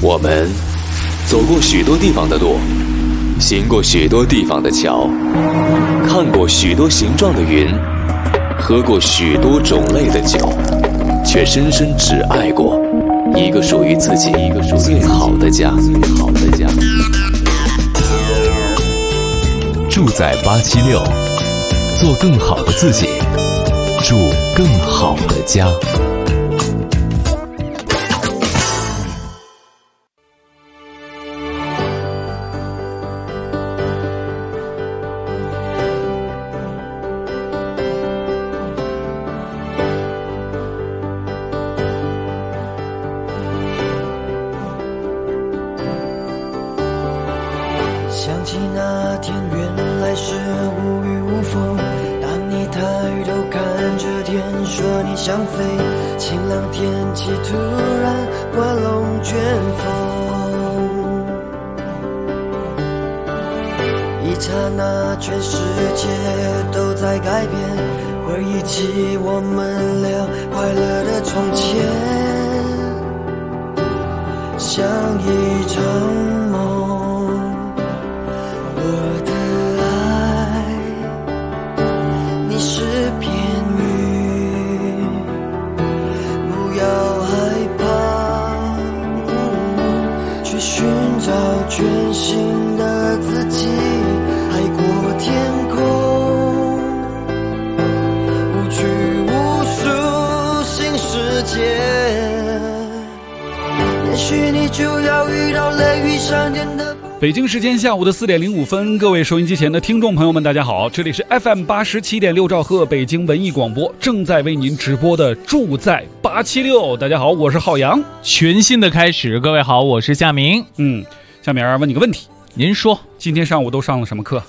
我们走过许多地方的路，行过许多地方的桥，看过许多形状的云，喝过许多种类的酒，却深深只爱过一个属于自己最好的家。住在876，做更好的自己，住更好的家。 想起那天原来是无雨无风，当你抬头看着天说你想飞，晴朗天气突然刮龙卷风，一刹那全世界都在改变，回忆起我们俩快乐的从前，像一场梦。我的爱，你是片云，不要害怕，去寻找全新的自己，海阔天空，无拘无束新世界，也许你就要遇到雷雨闪电的。 北京时间下午的4点05分，各位收音机前的听众朋友们，大家好，这里是 FM87.6兆赫北京文艺广播，正在为您直播的住在876。大家好，我是浩洋。 全新的开始，各位好，我是夏明。 夏明问你个问题， 您说， 今天上午都上了什么课？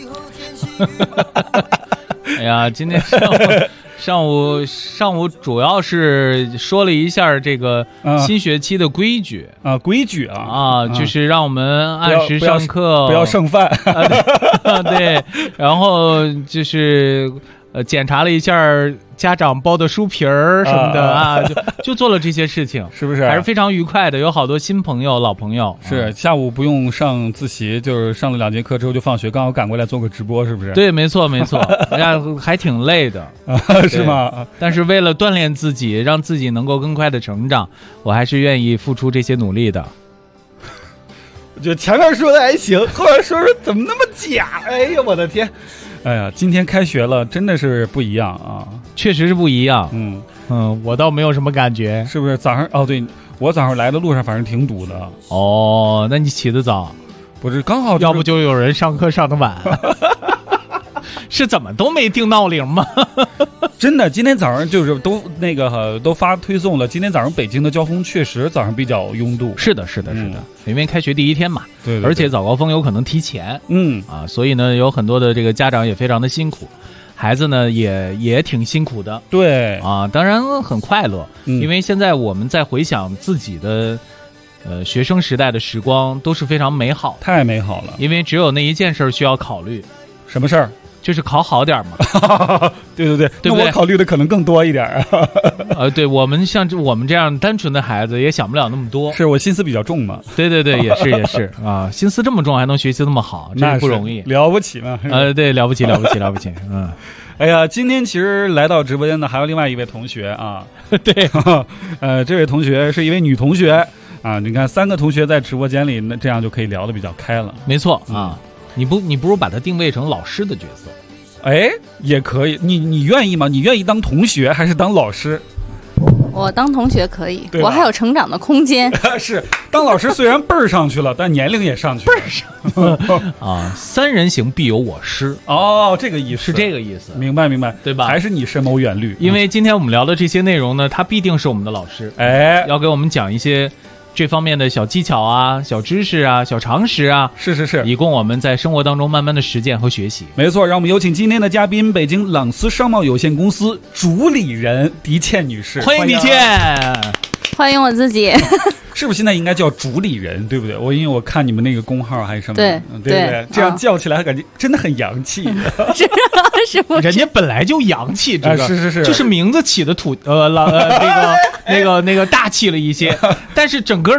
哎呀，今天上午主要是说了一下这个新学期的规矩规矩就是让我们按时上课， 不要剩饭对，然后就是检查了一下家长包的书皮儿什么的就做了这些事情， 是不是？ 还是非常愉快的，有好多新朋友、老朋友。 是下午不用上自习，就是上了2节课之后就放学，刚好赶过来做个直播，是不是？ 对，没错，还挺累的是吗？ 但是为了锻炼自己，让自己能够更快的成长，我还是愿意付出这些努力的。 我觉得前面说的还行，后面说怎么那么假？哎呀，我的天！哎呀，今天开学了，真的是不一样啊， 确实是不一样。我倒没有什么感觉， 是不是？早上对，我早上来的路上反正挺堵的。 哦，那你起得早？ 不是，刚好要不就有人上课上得晚。是怎么都没定闹铃吗？ 真的，今天早上就是都发推送了。今天早上北京的交通确实早上比较拥堵。是的，因为开学第一天嘛，对， 而且早高峰有可能提前，所以呢，有很多的这个家长也非常的辛苦，孩子呢也挺辛苦的， 对当然很快乐，因为现在我们在回想自己的学生时代的时光都是非常美好， 太美好了， 因为只有那一件事需要考虑， 什么事儿？ 就是考好点嘛。 对不对？那我考虑的可能更多一点对，我们像我们这样单纯的孩子也想不了那么多。 是我心思比较重嘛？ 对，也是心思这么重还能学习这么好，这不容易， 了不起嘛？ 对，了不起。 哎呀，今天其实来到直播间的还有另外一位同学啊。 对， 这位同学是一位女同学啊。你看3个同学在直播间里，那这样就可以聊得比较开了。 没错你不如把它定位成老师的角色， 也可以。你愿意吗？你愿意当同学还是当老师？ 我当同学可以，我还有成长的空间。 是当老师虽然辈儿上去了，但年龄也上去了。 辈儿上3人行必有我师。 这个意思是这个意思， 明白， 对吧？ 还是你深谋远虑。 因为今天我们聊的这些内容呢，他必定是我们的老师，要给我们讲一些这方面的小技巧啊、小知识啊、小常识啊， 是， 以供我们在生活当中慢慢的实践和学习。 没错，让我们有请今天的嘉宾，北京朗思商贸有限公司主理人狄倩女士。 欢迎狄倩。 欢迎我自己。 是不是现在应该叫主理人，对不对？因为我看你们那个公号还是什么，对不对？这样叫起来感觉真的很洋气。 是不是？ 人家本来就洋气，这个是， 就是名字起的那个大气了一些，但是整个的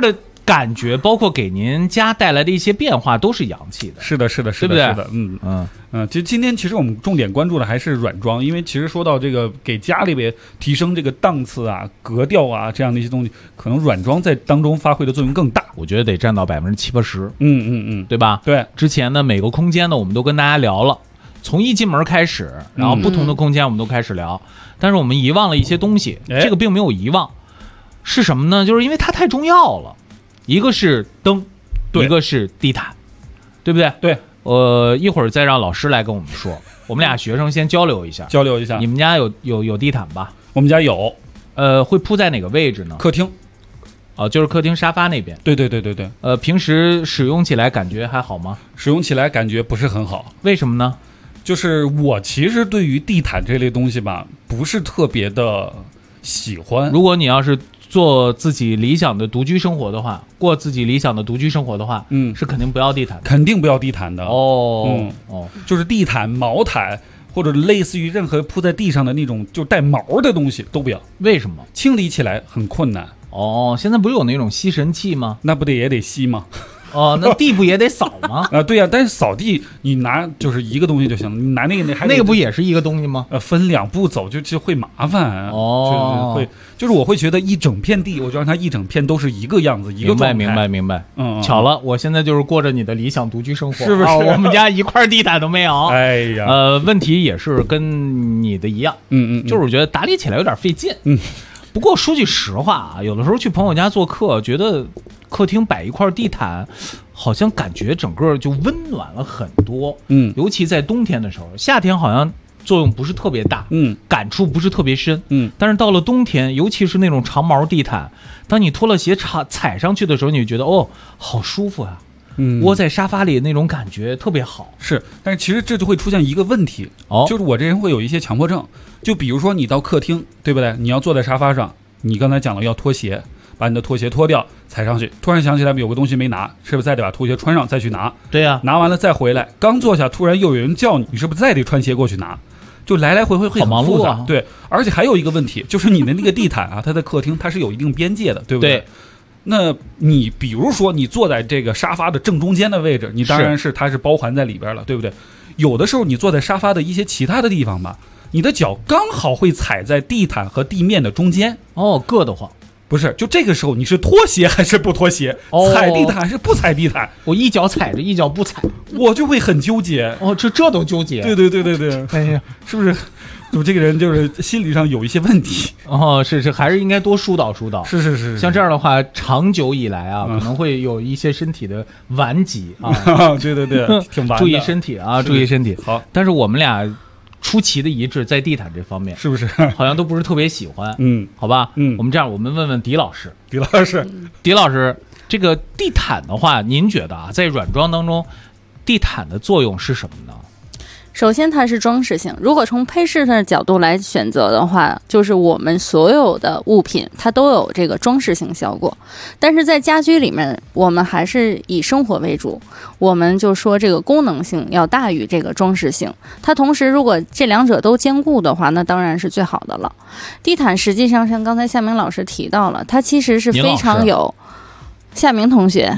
感觉，包括给您家带来的一些变化，都是洋气的。 是的，是的，是的， 对不对？ 是的，其实今天我们重点关注的还是软装，因为其实说到这个给家里边提升这个档次啊、格调啊这样的一些东西，可能软装在当中发挥的作用更大。 我觉得得占到70%-80%，对吧？ 对。 之前呢，每个空间呢，我们都跟大家聊了，从一进门开始，然后不同的空间我们都开始聊，但是我们遗忘了一些东西，这个并没有遗忘，是什么呢？就是因为它太重要了，一个是灯，一个是地毯，对不对？ 对。 一会儿再让老师来跟我们说，我们俩学生先交流一下。你们家有地毯吧？ 我们家有。 会铺在哪个位置呢？ 客厅。 就是客厅沙发那边。 对。 平时使用起来感觉还好吗？ 使用起来感觉不是很好。 为什么呢？ 就是我其实对于地毯这类东西吧，不是特别的喜欢。 如果你要是做自己理想的独居生活的话，是肯定不要地毯的。 肯定不要地毯的。 就是地毯、毛毯或者类似于任何铺在地上的那种就带毛的东西都不要。 为什么？ 清理起来很困难。 现在不是有那种吸尘器吗？ 那不得也得吸吗？ 那地不也得扫吗？ 对呀，但是扫地你拿就是一个东西就行了，你拿那个不也是一个东西吗？ 分两步走就会麻烦。就是我会觉得一整片地，我就让它一整片都是一个样子，一个状态。 明白。巧了，我现在就是过着你的理想独居生活， 是不是？ 我们家一块地毯都没有。 哎呀， 问题也是跟你的一样。就是我觉得打理起来有点费劲。不过说句实话啊，有的时候去朋友家做客，觉得客厅摆一块地毯，好像感觉整个就温暖了很多。尤其在冬天的时候，夏天好像作用不是特别大，感触不是特别深。但是到了冬天，尤其是那种长毛地毯，当你脱了鞋踩上去的时候，你就觉得好舒服啊。窝在沙发里那种感觉特别好。 是，但是其实这就会出现一个问题，就是我这人会有一些强迫症。就比如说你到客厅，对不对？你要坐在沙发上，你刚才讲了要脱鞋，把你的拖鞋脱掉踩上去，突然想起来有个东西没拿，是不是再得把拖鞋穿上再去拿？ 对呀， 拿完了再回来，刚坐下突然又有人叫你，你是不是再得穿鞋过去拿？就来来回回会很复杂。对，而且还有一个问题，就是你的那个地毯啊，它在客厅它是有一定边界的，对不对？ 对。 那你比如说你坐在这个沙发的正中间的位置，你当然是它是包含在里边了，对不对？有的时候你坐在沙发的一些其他的地方吧，你的脚刚好会踩在地毯和地面的中间， 硌得慌。 不是，就这个时候你是脱鞋还是不脱鞋？踩地毯还是不踩地毯？ 我一脚踩着一脚不踩， 我就会很纠结。 这都纠结？ 对。 哎呀， 是不是？我这个人就是心理上有一些问题。 是，还是应该多疏导疏导。 是。 像这样的话，长久以来啊，可能会有一些身体的顽疾啊。 对，挺顽的。 注意身体啊，注意身体。 好， 但是我们俩出奇的一致，在地毯这方面， 是不是？ 好像都不是特别喜欢。好吧。我们这样，我们问问狄老师。狄老师，这个地毯的话，您觉得啊，在软装当中，地毯的作用是什么呢？ 首先它是装饰性，如果从配饰的角度来选择的话，就是我们所有的物品它都有这个装饰性效果，但是在家居里面我们还是以生活为主，我们就说这个功能性要大于这个装饰性，它同时如果这两者都兼顾的话，那当然是最好的了。地毯实际上像刚才夏明老师提到了，它其实是非常有夏明同学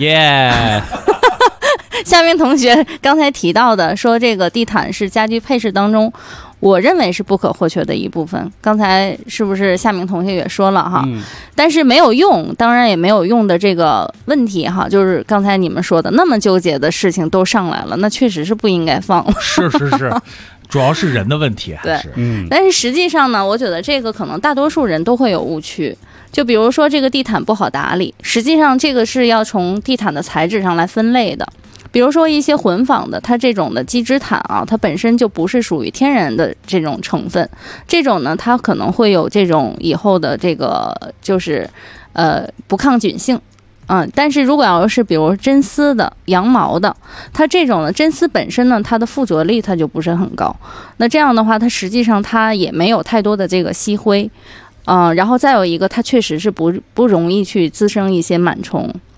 夏明同学刚才提到的，说这个地毯是家居配饰当中，我认为是不可或缺的一部分。刚才是不是夏明同学也说了哈？但是没有用，当然也没有用的这个问题哈，就是刚才你们说的那么纠结的事情都上来了，那确实是不应该放了。 是，主要是人的问题还是。 但是实际上呢，我觉得这个可能大多数人都会有误区。就比如说这个地毯不好打理，实际上这个是要从地毯的材质上来分类的。比如说一些混纺的，它这种的机织毯啊，它本身就不是属于天然的这种成分，这种呢它可能会有这种以后的这个就是不抗菌性。但是如果要是比如真丝的、羊毛的，它这种的真丝本身呢，它的附着力它就不是很高，那这样的话它实际上它也没有太多的这个吸灰，然后再有一个它确实是不容易去滋生一些螨虫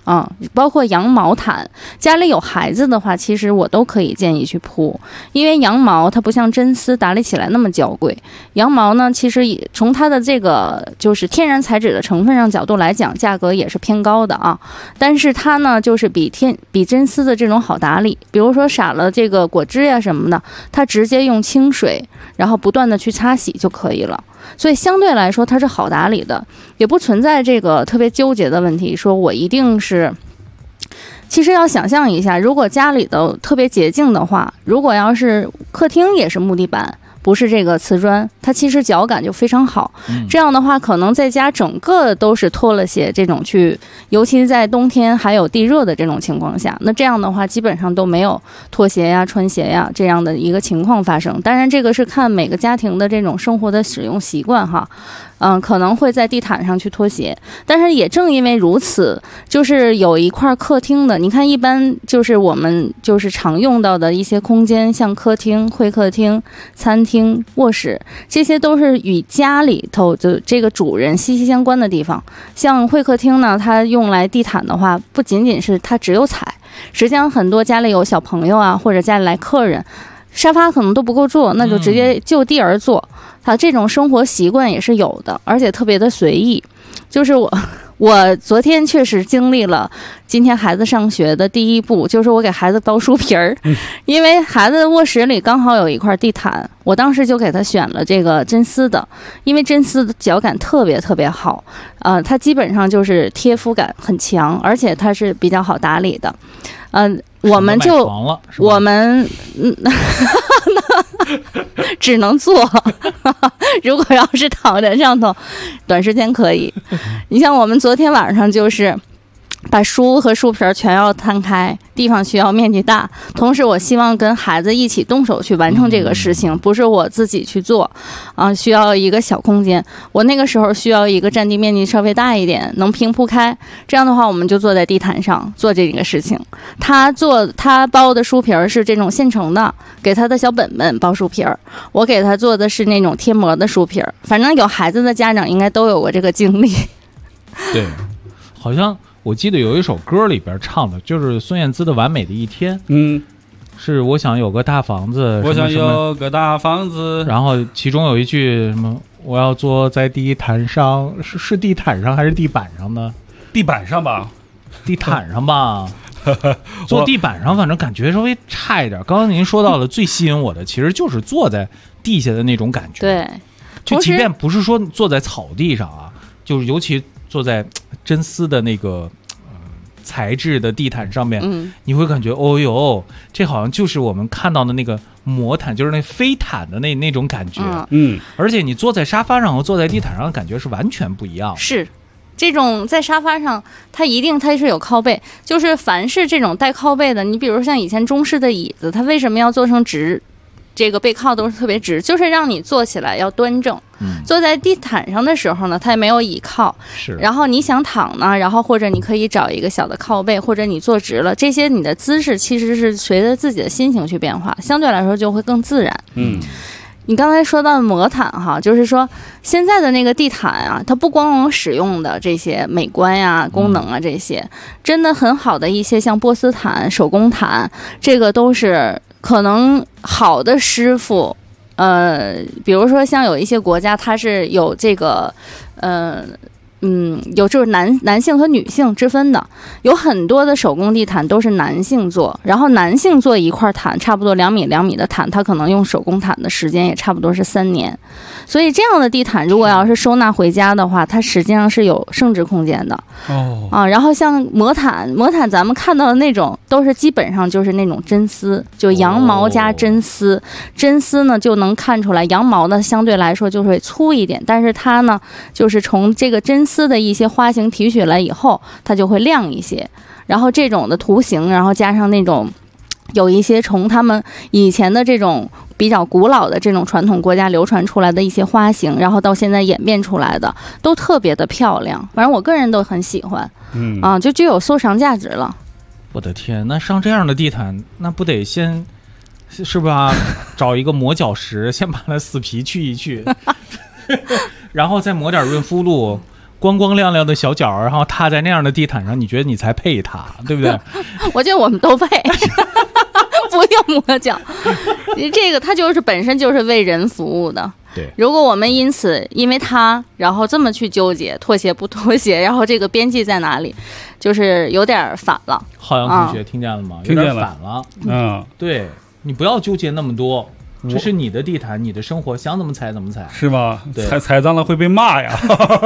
包括羊毛毯，家里有孩子的话，其实我都可以建议去铺，因为羊毛它不像真丝打理起来那么娇贵。羊毛呢，其实从它的这个就是天然材质的成分上角度来讲，价格也是偏高的啊。但是它呢，就是比真丝的这种好打理。比如说撒了这个果汁呀什么的，它直接用清水，然后不断的去擦洗就可以了。所以相对来说它是好打理的，也不存在这个特别纠结的问题，说我一定是。其实要想象一下，如果家里的特别洁净的话，如果要是客厅也是木地板，不是这个瓷砖，它其实脚感就非常好。这样的话，可能在家整个都是脱了鞋这种去，尤其在冬天还有地热的这种情况下，那这样的话基本上都没有脱鞋呀、穿鞋呀这样的一个情况发生。当然，这个是看每个家庭的这种生活的使用习惯哈。可能会在地毯上去脱鞋，但是也正因为如此，就是有一块客厅的，你看一般就是我们就是常用到的一些空间，像客厅、会客厅、餐厅、卧室，这些都是与家里头的这个主人息息相关的地方。像会客厅呢，它用来地毯的话，不仅仅是它只有踩，实际上很多家里有小朋友啊，或者家里来客人，沙发可能都不够坐，那就直接就地而坐。他这种生活习惯也是有的，而且特别的随意。就是我昨天确实经历了今天孩子上学的第一步，就是我给孩子包书皮儿，因为孩子的卧室里刚好有一块地毯，我当时就给他选了这个真丝的，因为真丝的脚感特别特别好，它基本上就是贴肤感很强，而且它是比较好打理的，我们只能坐如果要是躺在上头短时间可以，你像我们昨天晚上就是把书和书皮全要摊开，地方需要面积大，同时我希望跟孩子一起动手去完成这个事情，不是我自己去做需要一个小空间，我那个时候需要一个占地面积稍微大一点，能平铺开，这样的话我们就坐在地毯上做这个事情。他包的书皮是这种现成的，给他的小本本包书皮，我给他做的是那种贴膜的书皮，反正有孩子的家长应该都有过这个经历。 对，好像我记得有一首歌里边唱的就是孙燕姿的《完美的一天》，是我想有个大房子， 我想有个大房子， 然后其中有一句什么我要坐在地毯上，是地毯上还是地板上呢？ 地板上吧， 地毯上吧坐地板上反正感觉稍微差一点。刚刚您说到了最吸引我的其实就是坐在地下的那种感觉， 对， 就即便不是说坐在草地上啊，就是尤其坐在真丝的那个材质的地毯上面，你会感觉哦哟，这好像就是我们看到的那个魔毯，就是那飞毯的那种感觉。而且你坐在沙发上和坐在地毯上的感觉是完全不一样的。 是，这种在沙发上，它是有靠背，就是凡是这种带靠背的，你比如像以前中式的椅子，它为什么要做成直？这个背靠都是特别直，就是让你坐起来要端正。坐在地毯上的时候呢，它也没有倚靠，然后你想躺呢，然后或者你可以找一个小的靠背，或者你坐直了，这些你的姿势其实是随着自己的心情去变化，相对来说就会更自然。你刚才说到的魔毯哈，就是说现在的那个地毯啊，它不光有使用的这些美观呀、功能啊，这些真的很好的一些像波斯毯、手工毯，这个都是可能好的师傅，比如说像有一些国家，它是有这个，有就是男性和女性之分的，有很多的手工地毯都是男性做，然后男性做一块毯，差不多2米2米的毯，他可能用手工毯的时间也差不多是3年，所以这样的地毯如果要是收纳回家的话，它实际上是有升值空间的。然后像魔毯咱们看到的那种都是基本上就是那种真丝，就羊毛加真丝，真丝呢就能看出来，羊毛呢相对来说就会粗一点，但是它呢就是从这个真丝的一些花型提取了以后，它就会亮一些，然后这种的图形，然后加上那种有一些从他们以前的这种比较古老的这种传统国家流传出来的一些花型，然后到现在演变出来的都特别的漂亮，反正我个人都很喜欢，就具有收藏价值了。 我的天，那上这样的地毯，那不得先是吧？找一个磨脚石，先把它死皮去一去，然后再抹点润肤露， 光光亮亮的小脚，然后踏在那样的地毯上，你觉得你才配踏，对不对？ 我觉得我们都配。不用磨脚，这个它就是本身就是为人服务的。 对， 如果我们因为它，然后这么去纠结拖鞋不拖鞋，然后这个边际在哪里，就是有点反了。 浩洋同学听见了吗？ 听见了， 有点反了。对，你不要纠结那么多，这是你的地毯，你的生活，想怎么踩怎么踩， 是吧？踩脏了会被骂呀。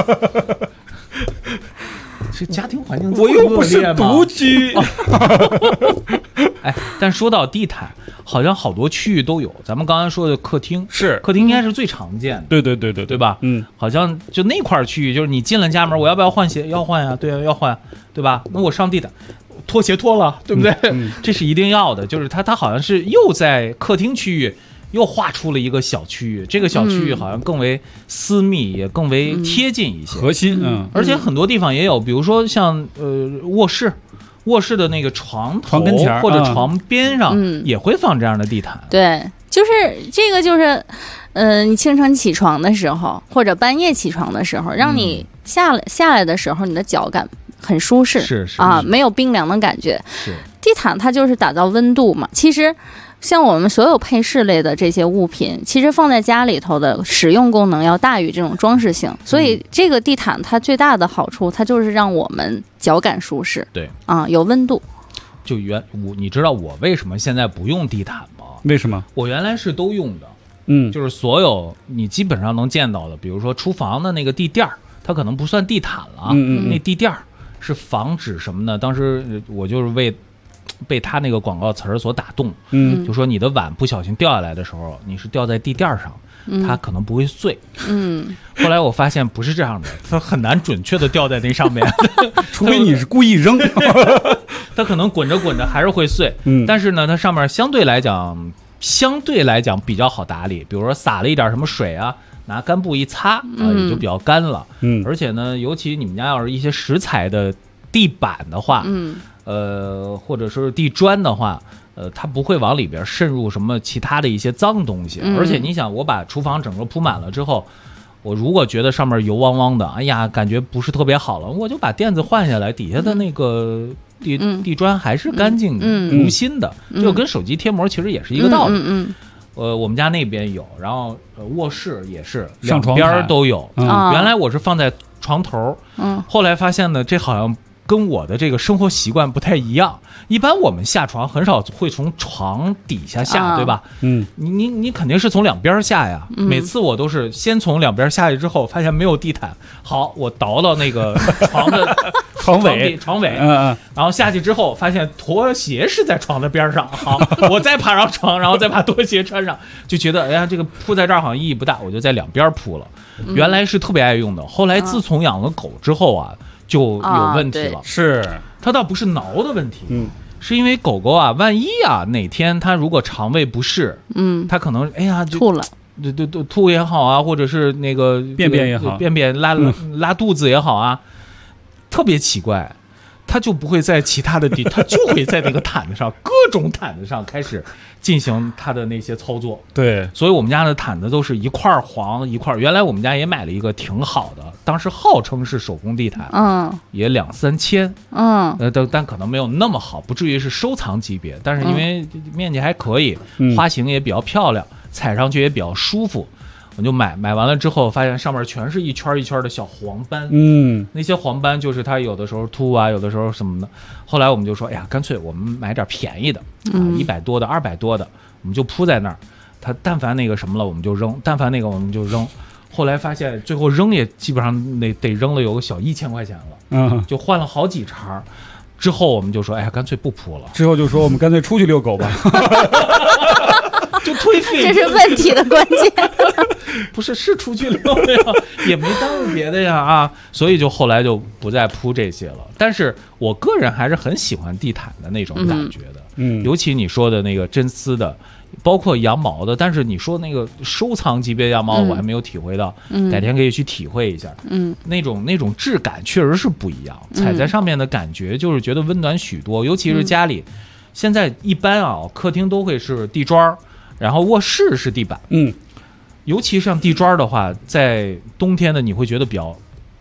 这家庭环境我又不是独居。 哎，但说到地毯，好像好多区域都有。咱们刚才说的客厅， 是客厅应该是最常见的。 对吧？好像就那块区域，就是你进了家门，我要不要换鞋？要换呀，对啊，要换，对吧？那我上地毯，脱鞋脱了，对不对？这是一定要的。就是它好像是又在客厅区域又画出了一个小区域，这个小区域好像更为私密，也更为贴近一些， 核心。 而且很多地方也有，比如说像卧室的那个床跟前或者床边上也会放这样的地毯。 对，就是这个就是你清晨起床的时候或者半夜起床的时候，让你下来的时候你的脚感很舒适， 是没有冰凉的感觉。地毯它就是打造温度嘛。其实像我们所有配饰类的这些物品，其实放在家里头的使用功能要大于这种装饰性，所以这个地毯它最大的好处，它就是让我们脚感舒适， 对有温度。 就你知道我为什么现在不用地毯吗？ 为什么？ 我原来是都用的，就是所有你基本上能见到的，比如说厨房的那个地垫儿，它可能不算地毯了，那地垫儿是防止什么呢？当时我就是被他那个广告词儿所打动，就说你的碗不小心掉下来的时候，你是掉在地垫上，它可能不会碎。后来我发现不是这样的，它很难准确的掉在那上面， 除非你是故意扔， 它可能滚着滚着还是会碎。但是呢，它上面相对来讲比较好打理，比如说撒了一点什么水啊，拿干布一擦也就比较干了。而且呢，尤其你们家要是一些石材的地板的话，或者说是地砖的话，它不会往里边渗入什么其他的一些脏东西。而且你想，我把厨房整个铺满了之后，我如果觉得上面油汪汪的，哎呀，感觉不是特别好了，我就把垫子换下来，底下的那个地砖还是干净如新的，就跟手机贴膜其实也是一个道理。我们家那边有，然后卧室也是两边都有。原来我是放在床头，后来发现呢，这好像跟我的这个生活习惯不太一样。一般我们下床很少会从床底下下，对吧？你肯定是从两边下呀。每次我都是先从两边下去之后，发现没有地毯，好，我倒到那个床的床尾，然后下去之后发现拖鞋是在床的边上，好，我再爬上床，然后再把拖鞋穿上，就觉得哎呀，这个铺在这儿好像意义不大，我就在两边铺了。原来是特别爱用的，后来自从养了狗之后啊，就有问题了。 是它倒不是挠的问题，是因为狗狗啊，万一啊哪天它如果肠胃不适，它可能哎呀就吐了， 对吐也好啊，或者是那个便便也好， 便拉肚子也好啊，特别奇怪，它就不会在其他的地，它就会在那个毯子上，各种毯子上开始进行它的那些操作。 对， 所以我们家的毯子都是一块黄一块。原来我们家也买了一个挺好的，当时号称是手工地毯，也2-3千，但可能没有那么好，不至于是收藏级别，但是因为面积还可以，花型也比较漂亮，踩上去也比较舒服。我就买完了之后，发现上面全是一圈一圈的小黄斑，那些黄斑就是它有的时候秃啊，有的时候什么的。后来我们就说，哎呀，干脆我们买点便宜的，100多的、200多的，我们就铺在那儿。它但凡那个什么了，我们就扔；但凡那个我们就扔。后来发现最后扔也基本上得扔了有个小1000块钱了，就换了好几茬。之后我们就说，哎呀，干脆不铺了。 之后就说我们干脆出去遛狗吧。 就忒费， 这是问题的关键。 不是出去溜呀，也没耽误别的呀啊，所以就后来就不再铺这些了。但是我个人还是很喜欢地毯的那种感觉的，尤其你说的那个真丝的，包括羊毛的。但是你说那个收藏级别羊毛，我还没有体会到，改天可以去体会一下。那种质感确实是不一样，踩在上面的感觉就是觉得温暖许多。尤其是家里，现在一般啊，客厅都会是地砖。然后卧室是地板，尤其像地砖的话，在冬天呢，你会觉得比较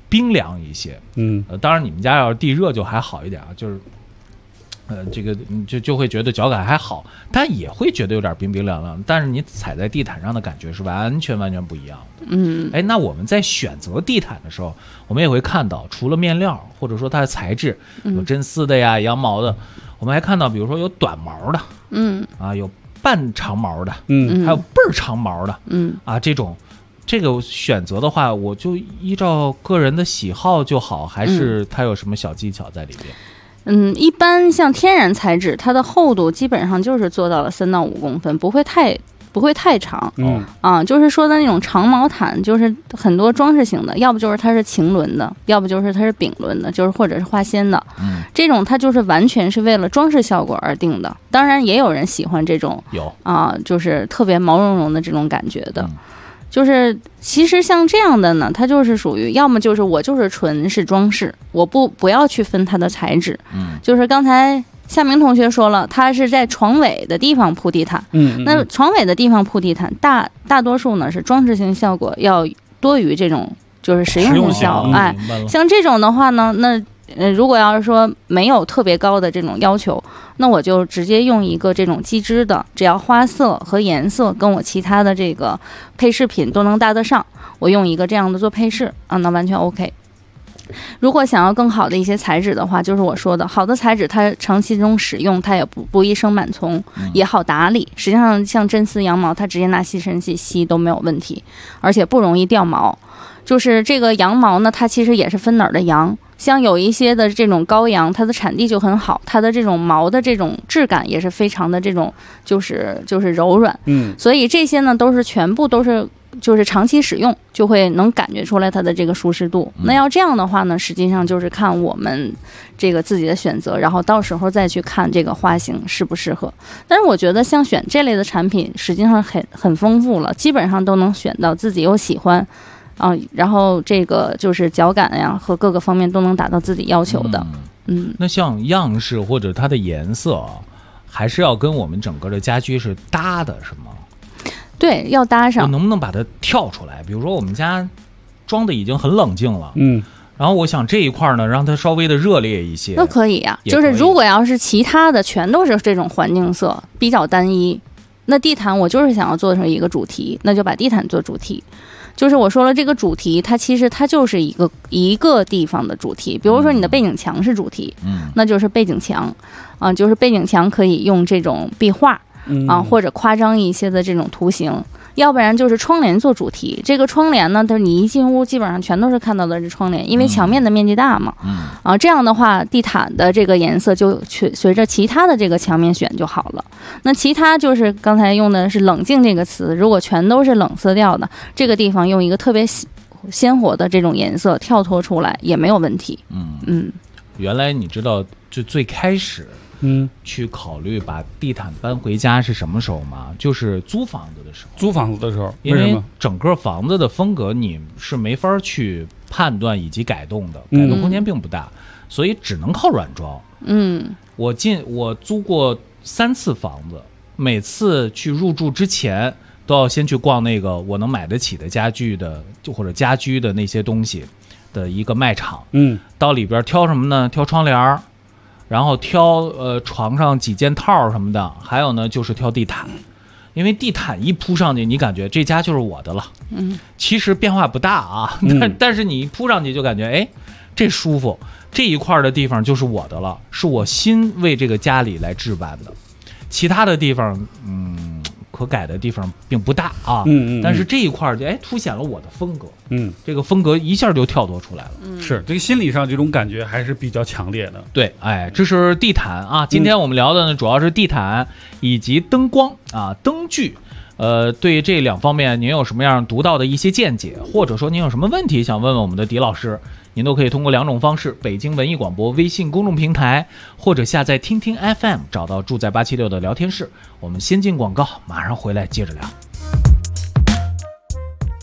冰凉一些。当然你们家要是地热就还好一点啊，就是这个就会觉得脚感还好，但也会觉得有点冰冰凉凉。但是你踩在地毯上的感觉是完全不一样的。那我们在选择地毯的时候，我们也会看到，除了面料或者说它的材质，有真丝的呀、羊毛的，我们还看到，比如说有短毛的，有半长毛的，还有倍儿长毛的，这个选择的话，我就依照个人的喜好就好，还是它有什么小技巧在里边？ 一般像天然材质，它的厚度基本上就是做到了3到5公分，不会太长。就是说的那种长毛毯，就是很多装饰型的，要不就是它是晴纶的，要不就是它是丙纶的，就是或者是花仙的。这种它就是完全是为了装饰效果而定的。当然也有人喜欢这种就是特别毛茸茸的这种感觉的。就是其实像这样的呢，它就是属于要么就是我就是纯是装饰，我不要去分它的材质。就是刚才夏明同学说了，他是在床尾的地方铺地毯。那床尾的地方铺地毯，大多数呢是装饰性效果要多于这种就是实用性效果。像这种的话呢，那如果要是说没有特别高的这种要求，那我就直接用一个这种机织的，只要花色和颜色跟我其他的这个配饰品都能搭得上，我用一个这样的做配饰那完全 OK。如果想要更好的一些材质的话，就是我说的好的材质，它长期中使用它也不易生螨虫，也好打理。实际上像真丝羊毛，它直接拿吸尘器吸都没有问题，而且不容易掉毛。就是这个羊毛呢，它其实也是分哪儿的羊，像有一些的这种羔羊，它的产地就很好，它的这种毛的这种质感也是非常的这种就是柔软。所以这些呢全部都是就是长期使用就会能感觉出来它的这个舒适度。那要这样的话呢，实际上就是看我们这个自己的选择，然后到时候再去看这个花型适不适合。但是我觉得像选这类的产品实际上很丰富了，基本上都能选到自己又喜欢然后这个就是脚感呀和各个方面都能达到自己要求的。 那像样式或者它的颜色还是要跟我们整个的家居是搭的，是吗？ 对，要搭上。 我能不能把它跳出来？比如说我们家装的已经很冷静了，然后我想这一块呢让它稍微的热烈一些， 那可以呀。就是如果要是其他的全都是这种环境色比较单一，那地毯我就是想要做成一个主题，那就把地毯做主题。就是我说了，这个主题它其实它就是一个地方的主题。比如说你的背景墙是主题，那就是背景墙就是背景墙可以用这种壁画或者夸张一些的这种图形，要不然就是窗帘做主题。这个窗帘呢，你一进屋基本上全都是看到的这窗帘，因为墙面的面积大嘛。这样的话地毯的这个颜色就随着其他的这个墙面选就好了。那其他就是刚才用的是冷静这个词，如果全都是冷色调的，这个地方用一个特别鲜活的这种颜色跳脱出来也没有问题。 原来你知道就最开始去考虑把地毯搬回家是什么时候吗？就是租房子的时候。 租房子的时候， 因为整个房子的风格你是没法去判断以及改动的，改动空间并不大，所以只能靠软装。我租过3次房子，每次去入住之前都要先去逛那个我能买得起的家具的或者家居的那些东西的一个卖场。到里边挑什么呢？挑窗帘，然后挑床上几件套什么的，还有呢就是挑地毯。因为地毯一铺上去，你感觉这家就是我的了。其实变化不大啊，但是你一铺上去就感觉这舒服，这一块的地方就是我的了，是我新为这个家里来置办的。其他的地方可改的地方并不大啊，但是这一块就凸显了我的风格，这个风格一下就跳脱出来了。 是这个心理上这种感觉还是比较强烈的。 对，这是地毯啊。今天我们聊的呢，主要是地毯以及灯光灯具。对这2方面您有什么样独到的一些见解，或者说您有什么问题想问问我们的狄老师，您都可以通过2种方式：北京文艺广播微信公众平台，或者下载听听 FM， 找到住在876的聊天室。我们先进广告，马上回来接着聊。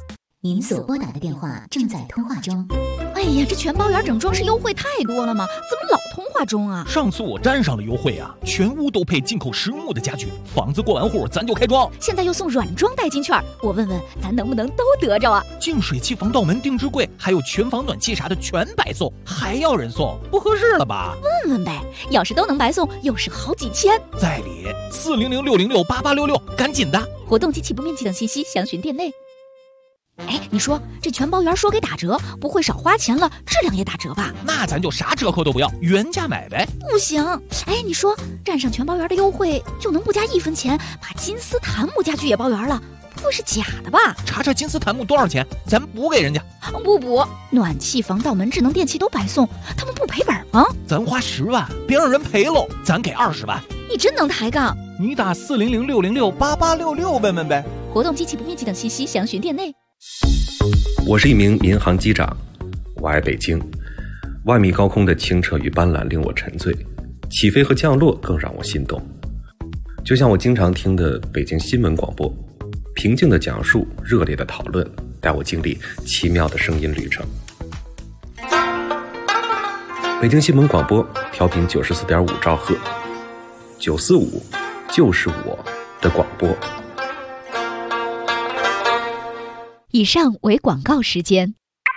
您所拨打的电话正在通话中。 哎呀，这全包圆整装饰优惠太多了吗？怎么老通话中啊？ 上次我沾上了优惠啊，全屋都配进口实木的家具，房子过完户咱就开装。 现在又送软装代金券，我问问咱能不能都得着啊？ 净水器、防盗门、定制柜，还有全房暖气啥的全白送，还要人送，不合适了吧？ 问问呗，要是都能白送，又省好几千。 在理，400-606-8866，赶紧的！ 活动及起步面积等信息详询店内。哎，你说这全包圆说给打折，不会少花钱了，质量也打折吧？ 那咱就啥折扣都不要，原价买呗。 不行，哎，你说占上全包圆的优惠，就能不加1分钱把金丝檀木家具也包圆了？不会是假的吧？ 查查金丝檀木多少钱，咱补给人家。 不补，暖气、防盗门、智能电器都白送，他们不赔本吗？ 咱花10万，别让人赔喽，咱给20万。 你真能抬杠！ 你打400-606-8866问问呗。 活动及起步面积等信息详询店内。 我是一名民航机长，我爱北京。万米高空的清澈与斑斓令我沉醉，起飞和降落更让我心动。就像我经常听的北京新闻广播，平静的讲述，热烈的讨论，带我经历奇妙的声音旅程。北京新闻广播调频94.5兆赫，945就是我的广播。 以上为广告时间。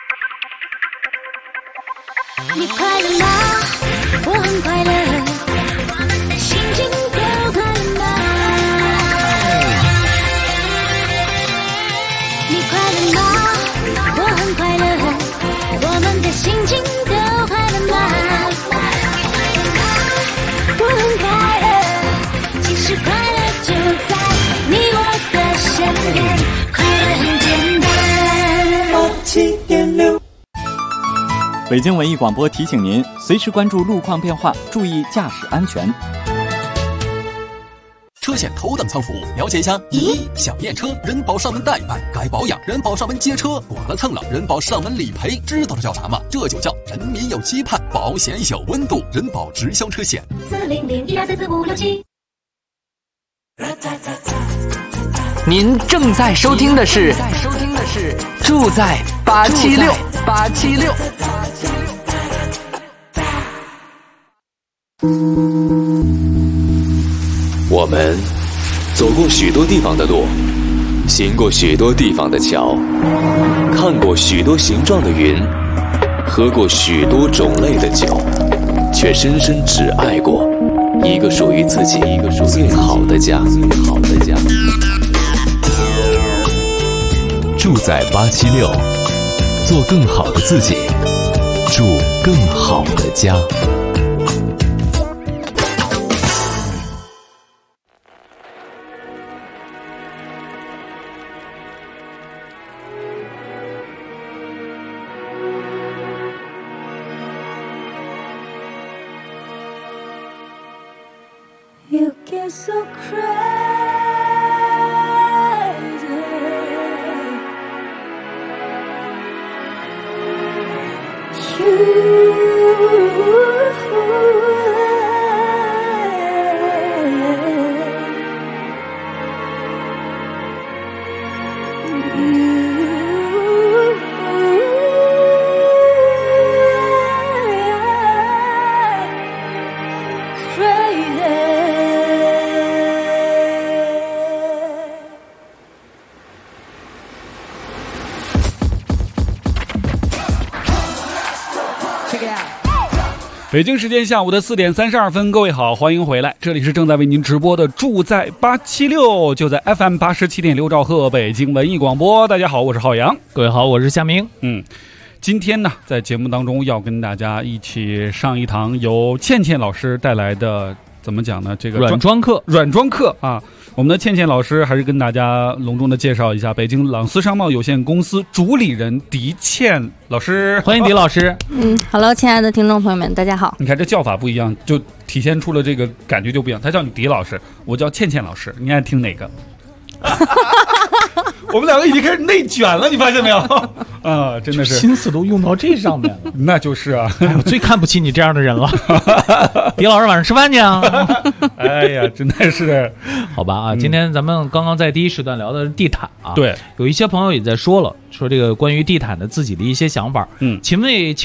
你快乐吗？我很快乐，心情都快乐吗？你快乐吗？我很快乐，我们的心情都快乐吗？我很快乐，其实快乐就在你我的身边，快乐很简单。7.6 北京文艺广播提醒您，随时关注路况变化，注意驾驶安全。 车险头等舱服务，了解一下。1. 想验车，人保上门代办；该保养，人保上门接车；剐了蹭了，人保上门理赔。知道这叫啥吗？这就叫人民有期盼，保险有温度，人保直销车险。 400-1244567。 您正在收听的是住在876。 我们走过许多地方的路，行过许多地方的桥，看过许多形状的云，喝过许多种类的酒，却深深只爱过一个属于自己最好的家。 住在876，做更好的自己，住更好的家。 You get so crazy. Check it out. 北京时间下午的4点32分，各位好，欢迎回来，这里是正在为您直播的住在876，就在 FM 87.6兆赫北京文艺广播。大家好，我是浩洋。 各位好，我是夏明。 今天呢，在节目当中要跟大家一起上一堂由倩倩老师带来的，怎么讲呢？这个软装课啊。我们的倩倩老师还是跟大家隆重的介绍一下北京朗思商贸有限公司主理人狄倩老师， 欢迎狄老师。 Hello， 亲爱的听众朋友们，大家好。 你看这叫法不一样，就体现出了这个感觉就不一样。他叫你狄老师，我叫倩倩老师，你爱听哪个？我们两个已经开始内卷了，你发现没有？啊，真的是心思都用到这上面了。 那就是啊， 我最看不起你这样的人了。狄老师晚上吃饭去啊？ 哎呀，真的是， 好吧啊！今天咱们刚刚在第一时段聊的是地毯啊， 对， 有一些朋友也在说这个关于地毯的自己的一些想法。请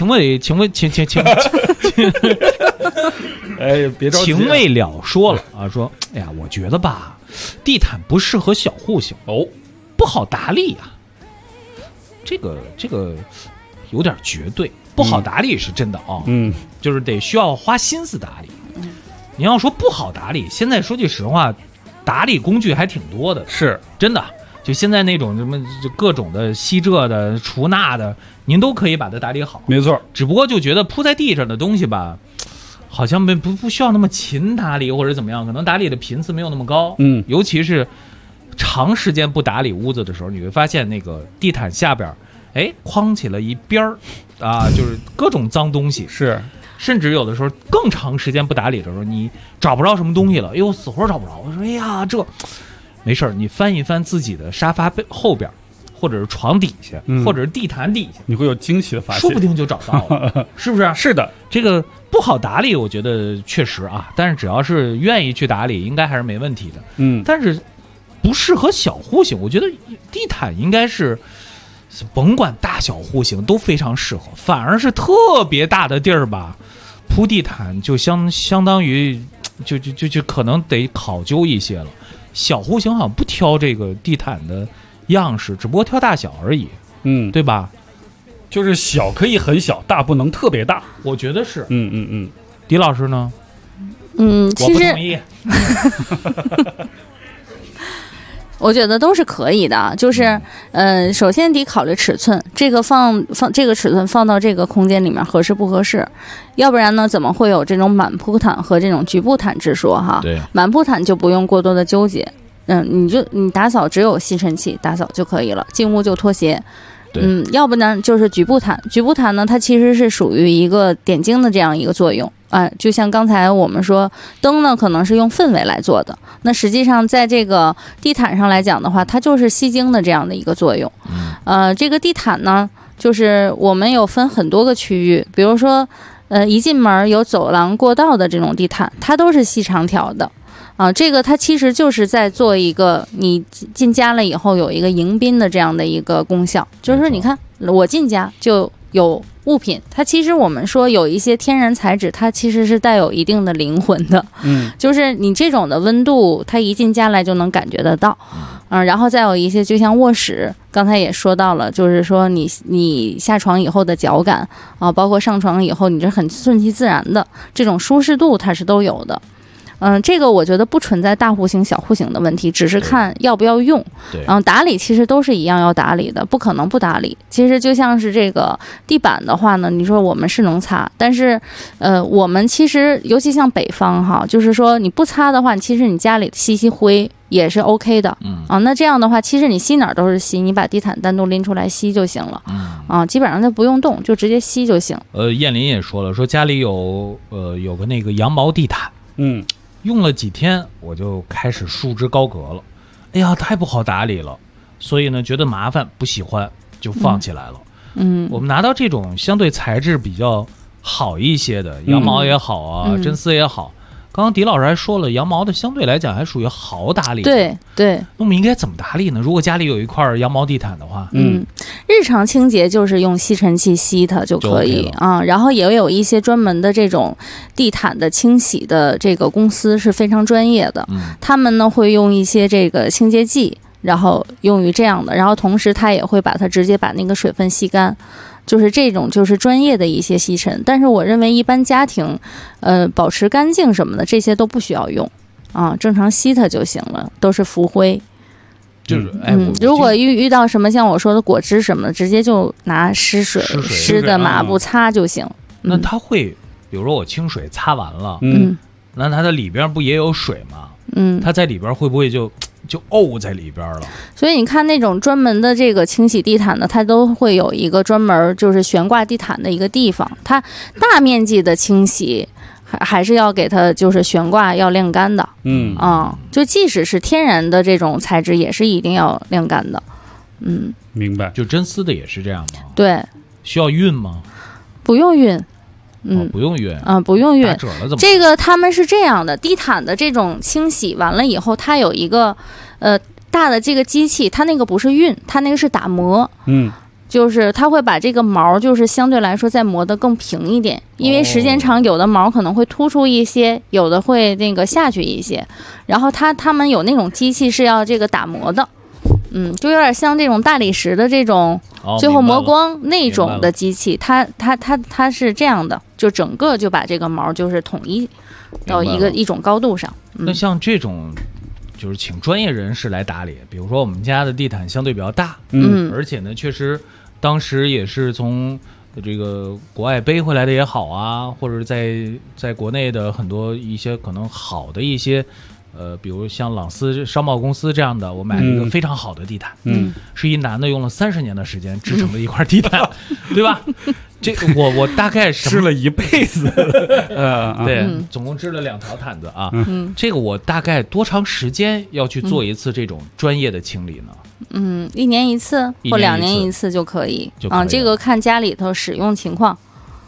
哎，别着急， 情未了说了啊，说，哎呀，我觉得吧，地毯不适合小户型哦， 不好打理啊。这个有点绝对，不好打理是真的啊，就是得需要花心思打理。你要说不好打理，现在说句实话，打理工具还挺多的， 是真的。 就现在那种什么各种的吸这的、除那的，您都可以把它打理好。 没错， 只不过就觉得铺在地上的东西吧，好像不需要那么勤打理或者怎么样，可能打理的频次没有那么高。尤其是长时间不打理屋子的时候，你会发现那个地毯下边，框起了一边儿啊，就是各种脏东西。 是。 甚至有的时候更长时间不打理的时候，你找不着什么东西了，死活找不着。我说，哎呀，这没事儿，你翻一翻自己的沙发后边，或者是床底下，或者是地毯底下， 你会有惊喜的发现， 说不定就找到了，是不是？ 是的， 这个不好打理，我觉得确实啊，但是只要是愿意去打理，应该还是没问题的。但是不适合小户型，我觉得地毯应该是。甭管大小户型都非常适合，反而是特别大的地儿吧，铺地毯就相当于就可能得考究一些了。小户型好像不挑这个地毯的样式，只不过挑大小而已，对吧？ 就是小可以很小，大不能特别大， 我觉得是。狄老师呢？ 其实我不同意。 我觉得都是可以的，就是首先得考虑尺寸，这个放这个尺寸放到这个空间里面合适不合适？要不然呢，怎么会有这种满铺毯和这种局部毯之说哈？ 对， 满铺毯就不用过多的纠结，你打扫只有吸尘器打扫就可以了，进屋就拖鞋。要不然就是局部毯，局部毯呢，它其实是属于一个点睛的这样一个作用。就像刚才我们说，灯呢可能是用氛围来做的，那实际上在这个地毯上来讲的话，它就是吸睛的这样的一个作用。这个地毯呢，就是我们有分很多个区域，比如说，一进门有走廊过道的这种地毯，它都是细长条的。这个它其实就是在做一个你进家了以后有一个迎宾的这样的一个功效，就是说你看我进家就有物品，它其实我们说有一些天然材质，它其实是带有一定的灵魂的，就是你这种的温度，它一进家来就能感觉得到，然后再有一些就像卧室，刚才也说到了，就是说你下床以后的脚感啊，包括上床以后你这很顺其自然的这种舒适度，它是都有的。这个我觉得不存在大户型小户型的问题，只是看要不要用。打理其实都是一样要打理的，不可能不打理。其实就像是这个地板的话呢，你说我们是能擦，但是我们其实尤其像北方哈，就是说你不擦的话，其实你家里吸灰也是 OK 的。那这样的话，其实你吸哪儿都是吸，你把地毯单独拎出来吸就行了。基本上就不用动，就直接吸就行。 燕林也说了，说家里有个那个羊毛地毯，用了几天我就开始束之高阁了，哎呀，太不好打理了，所以呢觉得麻烦，不喜欢就放起来了。我们拿到这种相对材质比较好一些的羊毛也好啊，真丝也好，刚刚狄老师还说了，羊毛的相对来讲还属于好打理。 对，那我们应该怎么打理呢？如果家里有一块羊毛地毯的话， 日常清洁就是用吸尘器吸它就可以啊。然后也有一些专门的这种地毯的清洗的这个公司是非常专业的，他们呢会用一些这个清洁剂，然后用于这样的，然后同时他也会把它直接把那个水分吸干。就是这种就是专业的一些吸尘，但是我认为一般家庭保持干净什么的这些都不需要用正常吸它就行了，都是浮灰。 就是如果遇到什么像我说的果汁什么的，直接就拿湿的抹布擦就行。 那它会比如说我清水擦完了，那它的里边不也有水吗？它在里边会不会就沤在里边了？ 所以你看那种专门的这个清洗地毯的，它都会有一个专门就是悬挂地毯的一个地方，它大面积的清洗还是要给它就是悬挂要晾干的。就即使是天然的这种材质也是一定要晾干的。 明白。 就真丝的也是这样吗？ 对。 需要熨吗？ 不用熨。 不用熨不用熨。 打褶了怎么？ 这个他们是这样的，地毯的这种清洗完了以后，它有一个大的这个机器，它那个不是熨，它那个是打磨。就是它会把这个毛就是相对来说再磨得更平一点，因为时间长有的毛可能会突出一些，有的会那个下去一些，然后他们有那种机器是要这个打磨的，就有点像这种大理石的这种最后磨光那种的机器，它是这样的，就整个就把这个毛就是统一到一种高度上。 那像这种就是请专业人士来打理，比如说我们家的地毯相对比较大，而且呢确实当时也是从这个国外背回来的也好啊，或者在国内的很多一些可能好的一些比如像朗思商贸公司这样的，我买了一个非常好的地毯，是一男的用了30年的时间制成的一块地毯，对吧？这我大概织了一辈子， 对，总共织了2条毯子啊。这个我大概多长时间要去做一次这种专业的清理呢 ？1年1次或2年1次就可以这个看家里头使用情况。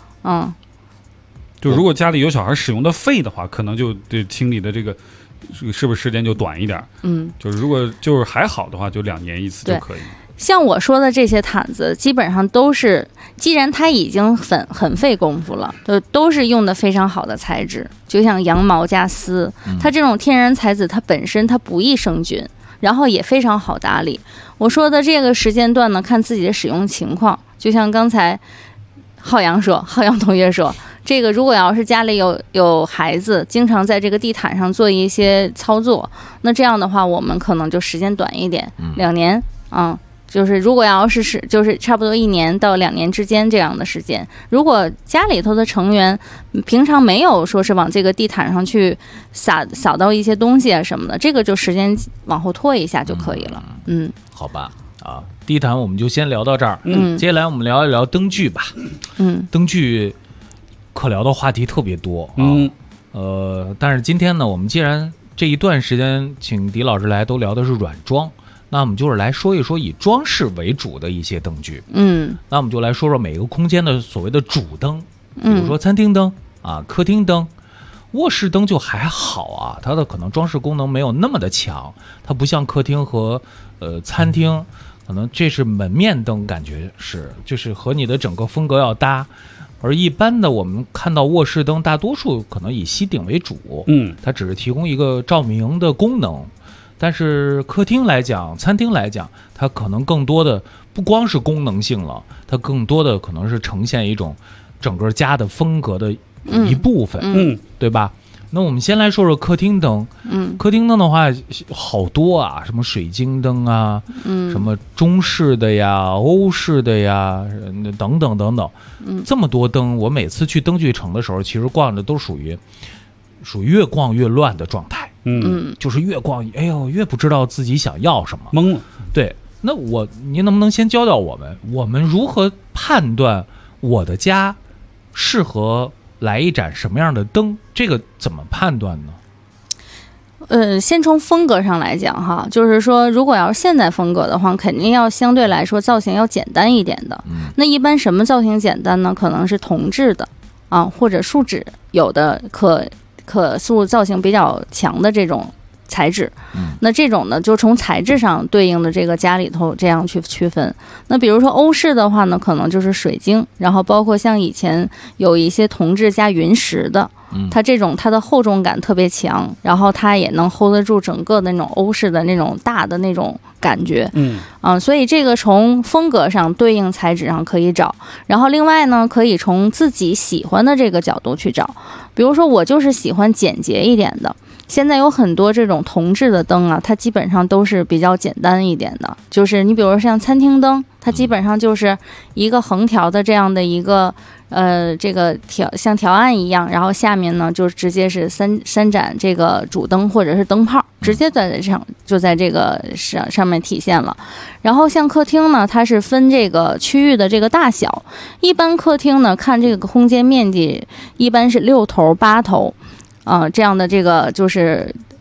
就如果家里有小孩使用的废的话，可能就对清理的这个是不是时间就短一点？就是如果就是还好的话，就2年1次就可以。 像我说的这些毯子，基本上都是，既然它已经很费功夫了，都是用的非常好的材质，就像羊毛加丝，它这种天然材质，它本身它不易生菌，然后也非常好打理。我说的这个时间段呢，看自己的使用情况，就像刚才浩洋同学说，这个如果要是家里有孩子，经常在这个地毯上做一些操作，那这样的话，我们可能就时间短一点，2年就是如果要是就是差不多1年到2年之间这样的时间。如果家里头的成员平常没有说是往这个地毯上去撒到一些东西啊什么的，这个就时间往后拖一下就可以了。 好吧，地毯我们就先聊到这儿。接下来我们聊一聊灯具吧。灯具可聊的话题特别多但是今天呢，我们既然这一段时间请狄老师来都聊的是软装，那我们就是来说一说以装饰为主的一些灯具。那我们就来说说每个空间的所谓的主灯，比如说餐厅灯客厅灯。卧室灯就还好它的可能装饰功能没有那么的强，它不像客厅和餐厅，可能这是门面灯，感觉就是和你的整个风格要搭。而一般的我们看到卧室灯，大多数可能以吸顶为主，它只是提供一个照明的功能。但是客厅来讲，餐厅来讲，它可能更多的不光是功能性了，它更多的可能是呈现一种整个家的风格的一部分，对吧？那我们先来说说客厅灯。客厅灯的话好多什么水晶灯什么中式的呀、欧式的呀，等等等等，这么多灯，我每次去灯具城的时候，其实逛的都属于越逛越乱的状态。就是越逛，越不知道自己想要什么， 懵了。 对，那您能不能先教教我们如何判断我的家适合来一盏什么样的灯？这个怎么判断呢？ 先从风格上来讲就是说，如果要是现代风格的话，肯定要相对来说造型要简单一点的。那一般什么造型简单呢？可能是铜制的或者树脂，有的可塑造型比较强的这种材质。那这种呢，就从材质上对应的这个家里头这样去区分。那比如说欧式的话呢，可能就是水晶，然后包括像以前有一些铜制加云石的，它这种它的厚重感特别强，然后它也能 hold 得住整个的那种欧式的那种大的那种感觉。所以这个从风格上对应材质上可以找，然后另外呢，可以从自己喜欢的这个角度去找。比如说我就是喜欢简洁一点的，现在有很多这种铜制的灯它基本上都是比较简单一点的，就是你比如说像餐厅灯，它基本上就是一个横条的这样的一个这个像条案一样，然后下面呢就直接是三盏这个主灯或者是灯泡，直接在上就在这个上面体现了。然后像客厅呢，它是分这个区域的这个大小，一般客厅呢看这个空间面积一般是6头8头这样的这个就是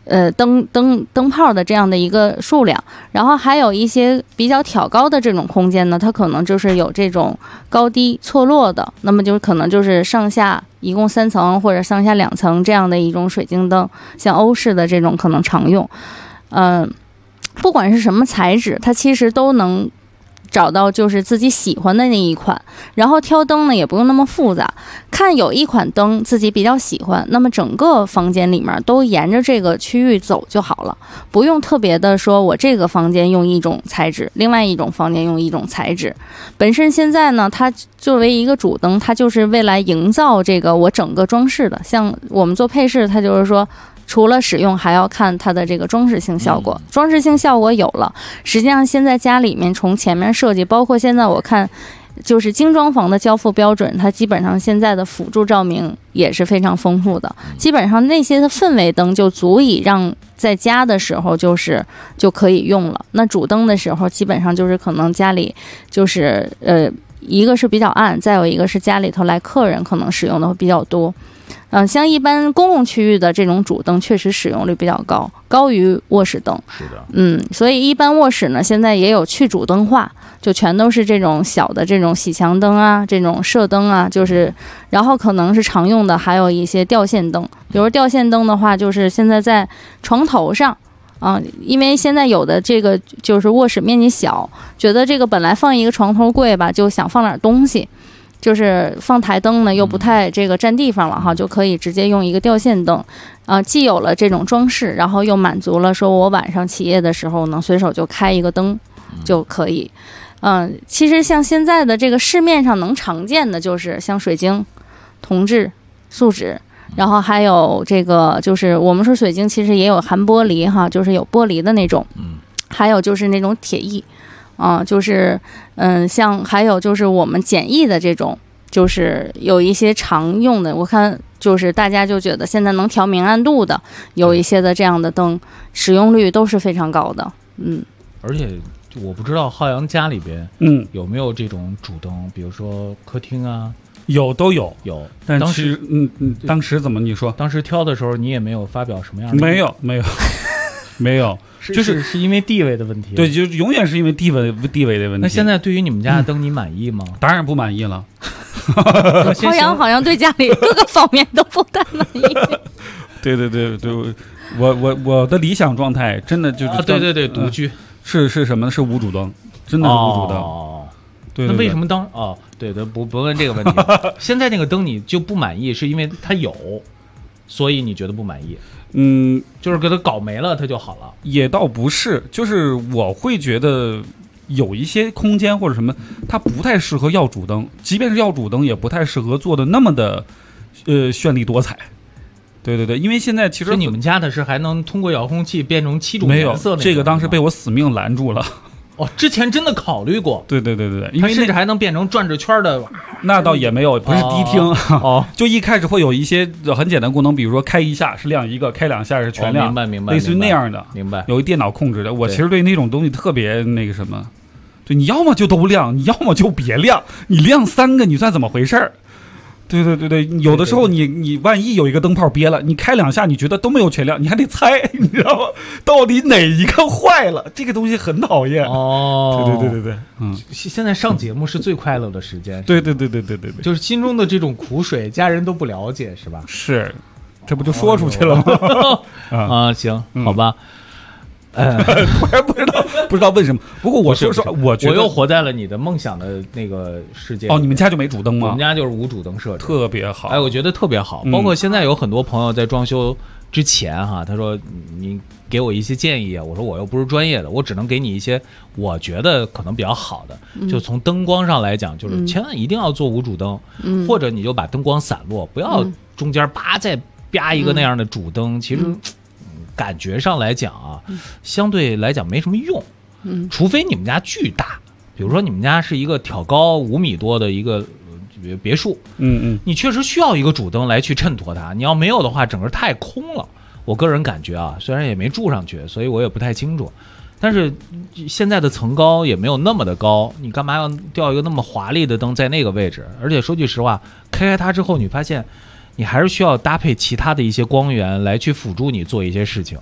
灯泡的这样的一个数量，然后还有一些比较挑高的这种空间呢，它可能就是有这种高低错落的，那么就可能就是上下一共3层或者上下2层这样的一种水晶灯，像欧式的这种可能常用。不管是什么材质，它其实都能找到就是自己喜欢的那一款，然后挑灯呢也不用那么复杂，看有一款灯自己比较喜欢，那么整个房间里面都沿着这个区域走就好了，不用特别的说我这个房间用一种材质，另外一种房间用一种材质。本身现在呢，它作为一个主灯，它就是为来营造这个我整个装饰的，像我们做配饰，它就是说除了使用还要看它的这个装饰性效果，装饰性效果有了，实际上现在家里面从前面设计，包括现在我看就是精装房的交付标准，它基本上现在的辅助照明也是非常丰富的，基本上那些的氛围灯就足以让在家的时候就可以用了。那主灯的时候基本上就是可能家里就是一个是比较暗，再有一个是家里头来客人可能使用的会比较多。像一般公共区域的这种主灯确实使用率比较高，高于卧室灯。 是的， 所以一般卧室呢现在也有去主灯化，就全都是这种小的这种洗墙灯啊，这种射灯啊，就是然后可能是常用的还有一些吊线灯，比如吊线灯的话，就是现在在床头上。因为现在有的这个就是卧室面积小，觉得这个本来放一个床头柜吧，就想放点东西，就是放台灯呢又不太这个占地方了哈，就可以直接用一个吊线灯，既有了这种装饰，然后又满足了说我晚上起夜的时候呢随手就开一个灯就可以。其实像现在的这个市面上能常见的就是像水晶、铜质、树脂。然后还有这个就是我们说水晶其实也有含玻璃哈，就是有玻璃的那种，还有就是那种铁艺，就是像还有就是我们简易的这种，就是有一些常用的，我看就是大家就觉得现在能调明暗度的，有一些的这样的灯使用率都是非常高的， 而且我不知道浩洋家里边有没有这种主灯，比如说客厅啊。 都有，但当时当时怎么你说？ 当时挑的时候你也没有发表什么样的？ 没有， 就是因为地位的问题。 对，就永远是因为地位的问题。 那现在对于你们家的灯，你满意吗？ 当然不满意了。 浩洋好像对家里各个方面都不太满意。 对，我的理想状态真的就是对，独居是什么？是无主灯，真的是无主灯。对， 那为什么灯？对，不问这个问题。现在那个灯你就不满意，是因为它有，所以你觉得不满意？ 就是给它搞没了，它就好了。 也倒不是，就是我会觉得有一些空间或者什么，它不太适合要主灯，即便是要主灯，也不太适合做的那么的绚丽多彩。对，因为现在其实你们家的是还能通过遥控器变成7种颜色， 没有这个当时被我死命拦住了。 之前真的考虑过。 对，因为甚至还能变成转着圈的。 那倒也没有，不是低听。就一开始会有一些很简单功能，比如说开一下是亮一个，开2下是全亮， 明白， 类似于那样的， 明白。 有一电脑控制的，我其实对那种东西特别那个什么，对，你要么就都亮，你要么就别亮，你亮3个你算怎么回事儿？对，有的时候你万一有一个灯泡憋了，你开2下你觉得都没有全亮，你还得猜，你知道吗？到底哪一个坏了？这个东西很讨厌。对， 现在上节目是最快乐的时间。 对， 就是心中的这种苦水，家人都不了解，是吧？ 是，这不就说出去了吗？ 行，好吧。 突然不知道问什么。不过我说实话，我觉得我又活在了你的梦想的那个世界。 你们家就没主灯吗？ 我们家就是无主灯设置， 特别好。 我觉得特别好。包括现在有很多朋友在装修之前他说你给我一些建议啊，我说我又不是专业的，我只能给你一些我觉得可能比较好的。就从灯光上来讲，就是千万一定要做无主灯，或者你就把灯光散落，不要中间再啪一个那样的主灯，其实。感觉上来讲相对来讲没什么用，除非你们家巨大，比如说你们家是一个挑高5米多的一个别墅，你确实需要一个主灯来去衬托它，你要没有的话，整个太空了。我个人感觉虽然也没住上去，所以我也不太清楚，但是现在的层高也没有那么的高，你干嘛要吊一个那么华丽的灯在那个位置？而且说句实话，开它之后，你发现。你还是需要搭配其他的一些光源来去辅助你做一些事情，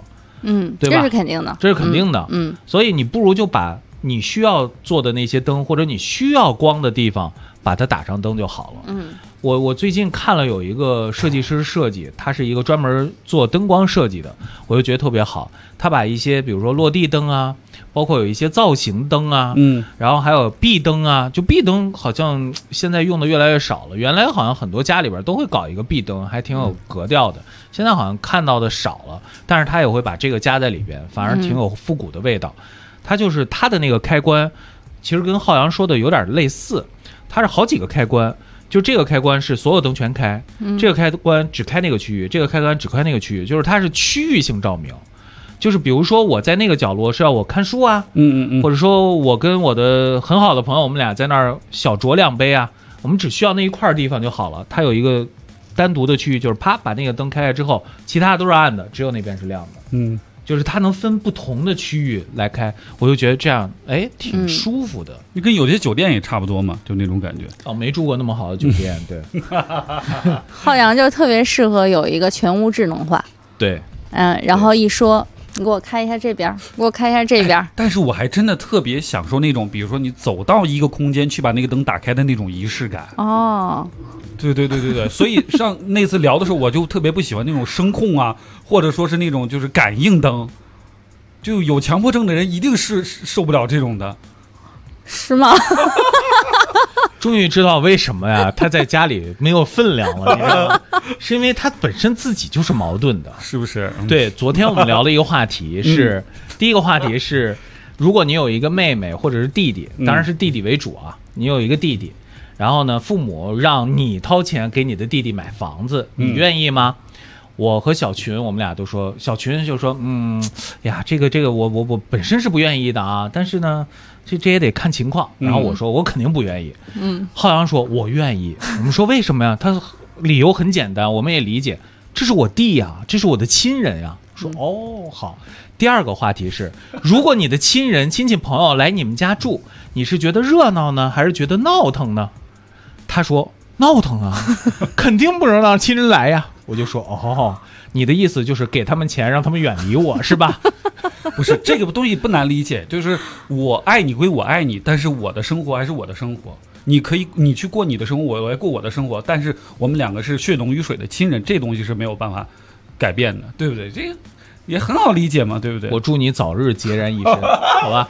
对吧？ 这是肯定的， 这是肯定的。所以你不如就把你需要做的那些灯，或者你需要光的地方，把它打上灯就好了。我最近看了有一个设计师设计，他是一个专门做灯光设计的，我就觉得特别好。他把一些比如说落地灯啊，包括有一些造型灯啊，然后还有壁灯啊，就壁灯好像现在用的越来越少了，原来好像很多家里边都会搞一个壁灯，还挺有格调的，现在好像看到的少了，但是他也会把这个加在里边，反而挺有复古的味道。它就是它的那个开关其实跟浩洋说的有点类似，它是好几个开关，就这个开关是所有灯全开，这个开关只开那个区域，这个开关只开那个区域，就是它是区域性照明。就是比如说我在那个角落是要我看书啊，或者说我跟我的很好的朋友，我们俩在那儿小酌2杯啊，我们只需要那一块地方就好了。它有一个单独的区域，就是啪把那个灯开开之后，其他都是暗的，只有那边是亮的。就是它能分不同的区域来开，我就觉得这样挺舒服的。 你跟有些酒店也差不多嘛，就那种感觉。 没住过那么好的酒店，对。 浩洋就特别适合有一个全屋智能化。 对， 然后一说。你给我开一下这边，给我开一下这边。 但是我还真的特别享受那种，比如说你走到一个空间去把那个灯打开的那种仪式感。对，所以上那次聊的时候，我就特别不喜欢那种声控啊，或者说是那种就是感应灯，就有强迫症的人一定是受不了这种的。 是吗？ 终于知道为什么呀，他在家里没有分量了，你知道吗？是因为他本身自己就是矛盾的， 是不是？ 对，昨天我们聊了一个话题是，第一个话题是，如果你有一个妹妹或者是弟弟，当然是弟弟为主啊，你有一个弟弟，然后呢，父母让你掏钱给你的弟弟买房子，你愿意吗？我和小群我们俩都说，小群就说呀，这个我本身是不愿意的啊，但是呢这也得看情况。然后我说我肯定不愿意。浩洋说我愿意。我们说为什么呀？他理由很简单，我们也理解，这是我弟呀，这是我的亲人呀。说好。第二个话题是，如果你的亲戚朋友来你们家住，你是觉得热闹呢，还是觉得闹腾呢？他说闹腾啊，肯定不能让亲人来呀。我就说你的意思就是给他们钱让他们远离我是吧？ 不是，这个东西不难理解，就是我爱你归我爱你，但是我的生活还是我的生活，你去过你的生活，我来过我的生活，但是我们两个是血浓于水的亲人，这东西是没有办法改变的，对不对？这个也很好理解嘛，对不对？ 我祝你早日孑然一身好吧。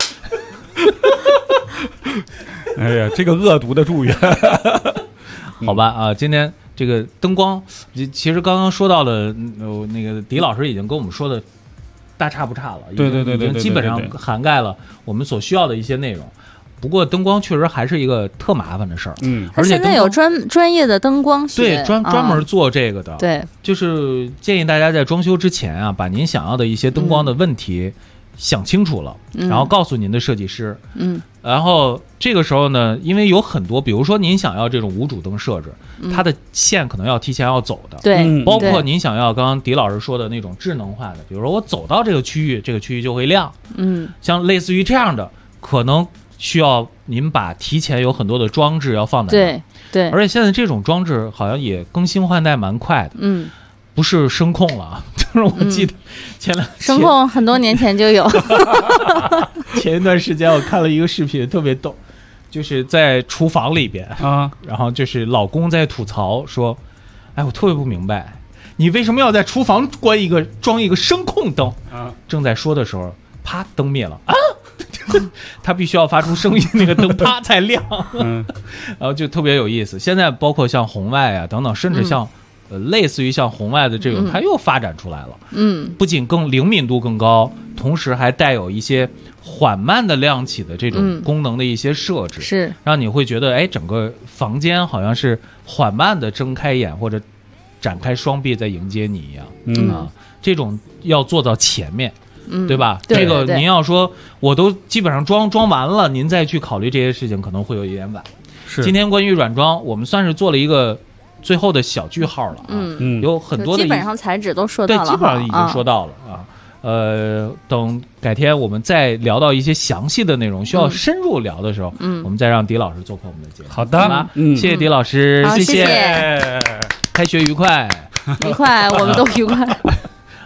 哎呀，这个恶毒的祝愿。 好吧啊，今天这个灯光，其实刚刚说到了，那个狄老师已经跟我们说的大差不差了， 对， 已经基本上涵盖了我们所需要的一些内容。不过灯光确实还是一个特麻烦的事儿，而且现在有专业的灯光学， 对，专门做这个的， 对， 就是建议大家在装修之前啊，把您想要的一些灯光的问题想清楚了，然后告诉您的设计师，然后这个时候呢，因为有很多，比如说您想要这种无主灯设置，它的线可能要提前要走的， 对， 包括您想要刚刚狄老师说的那种智能化的，比如说我走到这个区域，这个区域就会亮，像类似于这样的，可能需要您把提前有很多的装置要放在， 对， 而且现在这种装置好像也更新换代蛮快的，不是声控了，就是我记得声控很多年前就有。 前一段时间我看了一个视频，特别逗，就是在厨房里边啊，然后就是老公在吐槽说：“哎，我特别不明白，你为什么要在厨房装一个声控灯？”正在说的时候，啪，灯灭了啊！他必须要发出声音，那个灯啪才亮。然后就特别有意思。现在包括像红外啊等等，甚至像。类似于像红外的这种，它又发展出来了。不仅更灵敏度更高，同时还带有一些缓慢的亮起的这种功能的一些设置， 是让你会觉得，哎，整个房间好像是缓慢的睁开眼或者展开双臂在迎接你一样。这种要做到前面，对吧？这个您要说我都基本上装完了，您再去考虑这些事情可能会有一点晚。 是， 今天关于软装，我们算是做了一个最后的小句号了啊，有很多的基本上材质都说到了， 对，基本上已经说到了啊。等改天我们再聊到一些详细的内容，需要深入聊的时候，我们再让狄老师做客我们的节目。 好的， 谢谢狄老师， 谢谢， 开学愉快， 愉快，我们都愉快。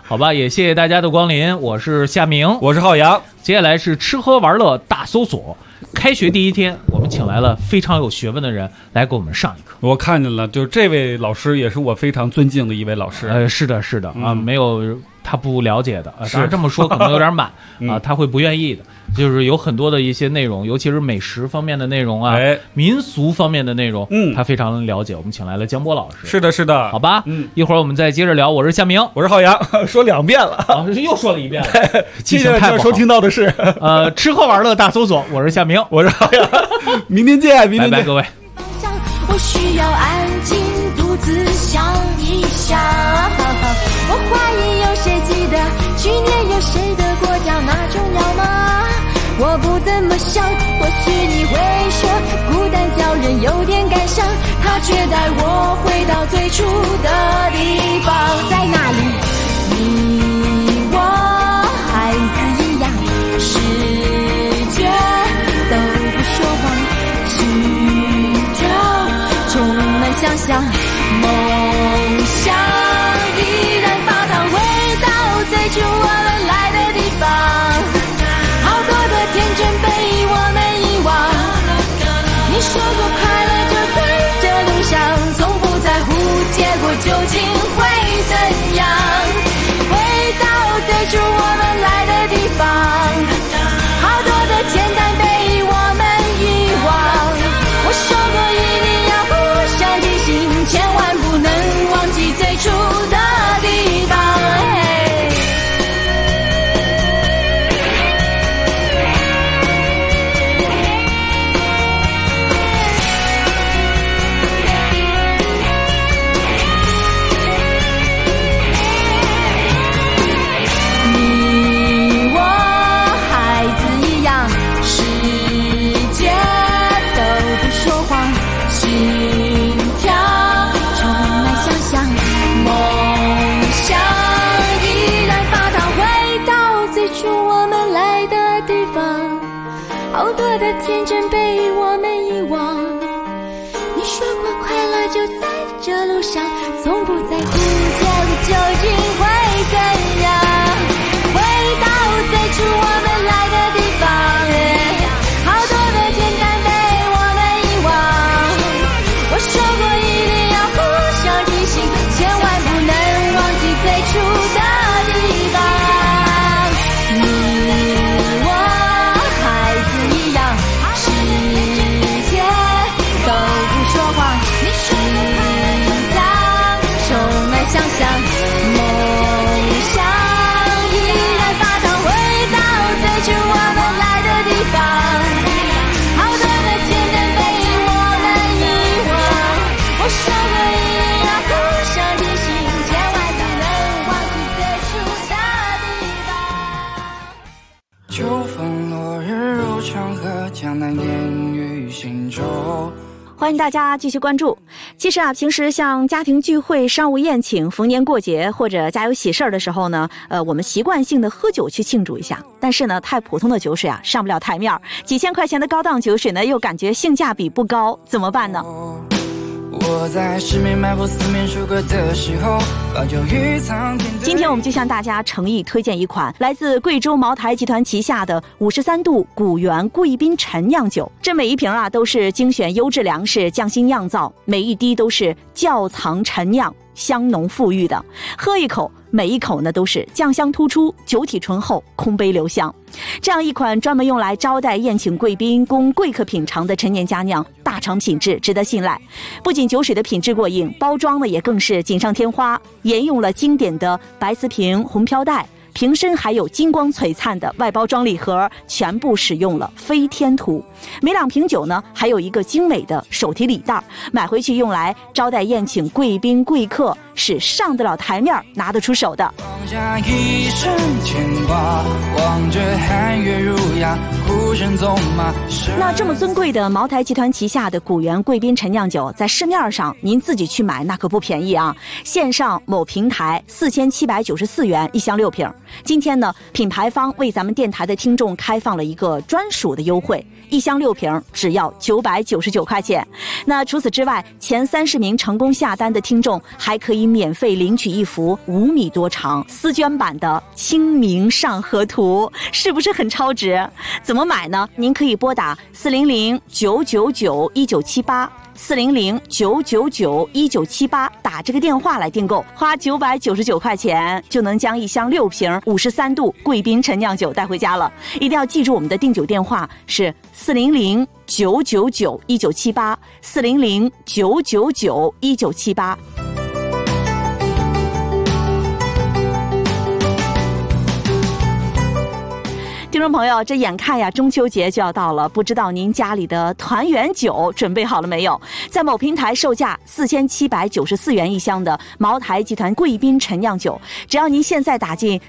好吧，也谢谢大家的光临，我是夏明， 我是浩洋。 接下来是吃喝玩乐大搜索。开学第一天，我们请来了非常有学问的人来给我们上一课。 我看见了，就这位老师也是我非常尊敬的一位老师。 是的啊，没有他不了解的。当然这么说可能有点满啊，他会不愿意的。就是有很多的一些内容，尤其是美食方面的内容啊，民俗方面的内容，他非常了解。我们请来了江波老师。 是的， 好吧，一会儿我们再接着聊。我是夏明， 我是浩洋，说2遍了， 又说了1遍了。 记性太不好。收听到的是吃喝玩乐大搜索，我是夏明， 我是浩洋，明天见， 拜拜各位。 我需要安静独自想一想，我怀疑有谁记得去年有谁得过奖，那重要吗？我不怎么想，或许你会说孤单叫人有点感伤，它却带我回到最初的地方，在那里你我孩子一样，世界都不说谎，心跳充满想象，梦想依然发烫，回到最初我们来的地方，好多的天真被我们遗忘，你说过快乐就在这路上，从不在乎结果究竟会怎样，回到最初我们来的地方，好多的简单被我们遗忘，我说过一定要互相提醒，千万不能忘记最初的地方。好多的天真被我们遗忘，你说过快乐就在这路上，从不在乎结果究竟会怎样，回到最初我们来的地方，好多的简单被我们遗忘，我说过一定要互相提醒，千万不能忘记最初的地方，你我孩子一样，世界都不说谎，心脏充满想象，梦想依然发烫，回到最初我们来的地方，好多的简单被我们遗忘，我说过一定要互相提醒，千万不能忘记最初的地方。 秋风落日入长河，江南烟雨行舟。 欢迎大家继续关注。其实啊，平时像家庭聚会、商务宴请、逢年过节或者家有喜事儿的时候呢，我们习惯性的喝酒去庆祝一下。但是呢，太普通的酒水啊，上不了台面，几千块钱的高档酒水呢，又感觉性价比不高，怎么办呢？ 我在十面埋伏四面楚歌的时候，把酒与苍天。 今天我们就向大家诚意推荐一款来自贵州茅台集团旗下的53度古原贵宾陈酿酒。这每一瓶啊都是精选优质粮食匠心酿造，每一滴都是窖藏陈酿，香浓馥郁的。喝一口，每一口呢都是酱香突出，酒体醇厚，空杯留香。这样一款专门用来招待宴请贵宾、供贵客品尝的陈年佳酿，大厂品质，值得信赖。不仅酒水的品质过硬，包装呢也更是锦上添花，沿用了经典的白瓷瓶、红飘带。瓶身还有金光璀璨的外包装礼盒，全部使用了飞天图。每2瓶酒呢，还有一个精美的手提礼袋，买回去用来招待宴请贵宾贵客，是上得了台面、拿得出手的。 放下一生牵挂，望着寒月如牙，孤身纵马。 那这么尊贵的茅台集团旗下的古原贵宾陈酿酒，在市面上您自己去买那可不便宜啊！线上某平台4794元1箱6瓶。今天呢，品牌方为咱们电台的听众开放了一个专属的优惠，1箱6瓶只要999块钱。那除此之外，前30名成功下单的听众还可以免费领取一幅5米多长、 丝绢版的《清明上河图》，是不是很超值？怎么买呢？您可以拨打400-999-1978，400-999-1978，打这个电话来订购，花999块钱就能将一箱6瓶53度贵宾陈酿酒带回家了。一定要记住我们的订酒电话是400-999-1978，400-999-1978。听众朋友，这眼看呀中秋节就要到了，不知道您家里的团圆酒准备好了没有？在某平台售价4794元一箱的茅台集团贵宾陈酿酒，只要您现在打进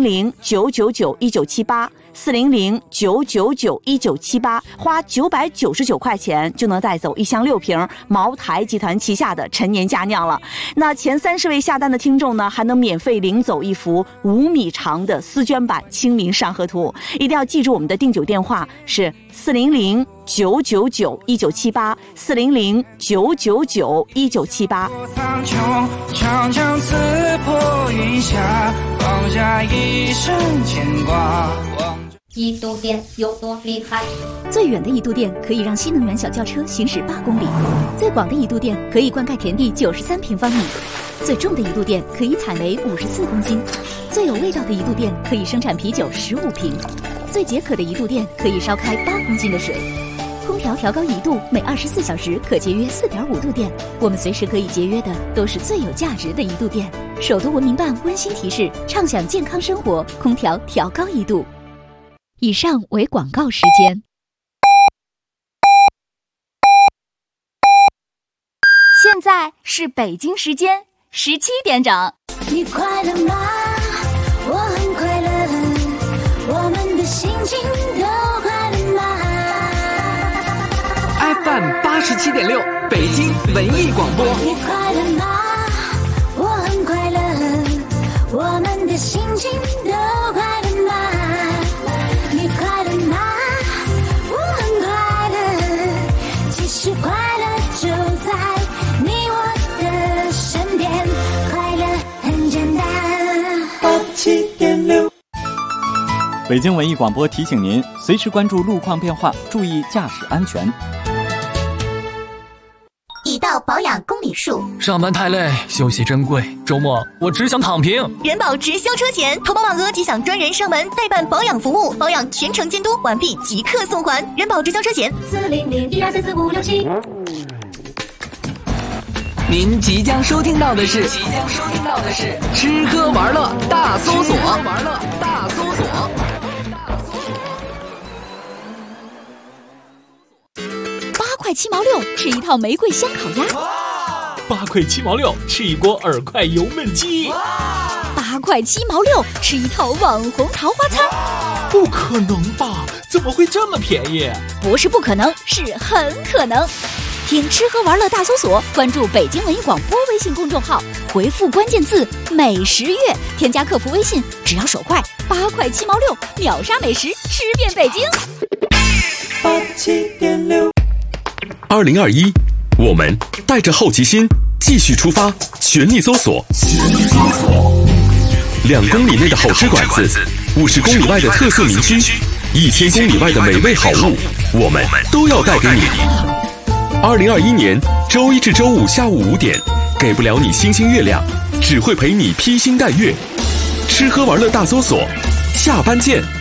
400-999-1978，400-999-1978，花999块钱就能带走一箱6瓶茅台集团旗下的陈年佳酿了。那前30位下单的听众呢，还能免费领走一幅5米长的丝绢版《清明上河图》。一定要记住我们的订酒电话是400-999-1978，400-999-1978。 长江刺破云霞，放下一生牵挂。 一度电有多厉害？ 最远的一度电可以让新能源小轿车行驶8公里，最广的一度电可以灌溉田地93平方米，最重的一度电可以采煤54公斤，最有味道的一度电可以生产啤酒15瓶，最解渴的一度电可以烧开8公斤的水。空调调高1度，每24小时可节约4.5度电。我们随时可以节约的都是最有价值的一度电。首都文明办温馨提示：畅享健康生活，空调调高1度。以上为广告时间。现在是北京时间17点整。 你快乐吗？我很快乐，我们的心情都快乐吗？ FM 87.6北京文艺广播。 你快乐吗？我很快乐，我们的心情都快乐吗？你快乐吗？我很快乐，其实快乐就在你我的身边，快乐很简单。87.6。 北京文艺广播提醒您，随时关注路况变化，注意驾驶安全。 已到保养公里数。 上班太累，休息珍贵，周末我只想躺平。 人保直销车险，投保满额即享专人上门代办保养服务，保养全程监督，完毕即刻送还。人保直销车险 400-1234567。 您即将收听到的是吃喝玩乐大搜索。 8块7毛6吃一套玫瑰香烤鸭 ，8块7毛6吃一锅耳块油焖鸡 ，8块7毛6吃一套网红桃花餐。 不可能吧？怎么会这么便宜？ 不是不可能，是很可能。听吃喝玩乐大搜索，关注北京文艺广播微信公众号，回复关键字美食月，添加客服微信，只要手快，8块7毛6秒杀美食，吃遍北京。 87.6。 2021，我们带着好奇心继续出发，全力搜索。2公里内的好吃馆子，50公里外的特色名区，1000公里外的美味好物，我们都要带给你。2021年周一至周五下午5点，给不了你星星月亮，只会陪你披星戴月。吃喝玩乐大搜索，下班见。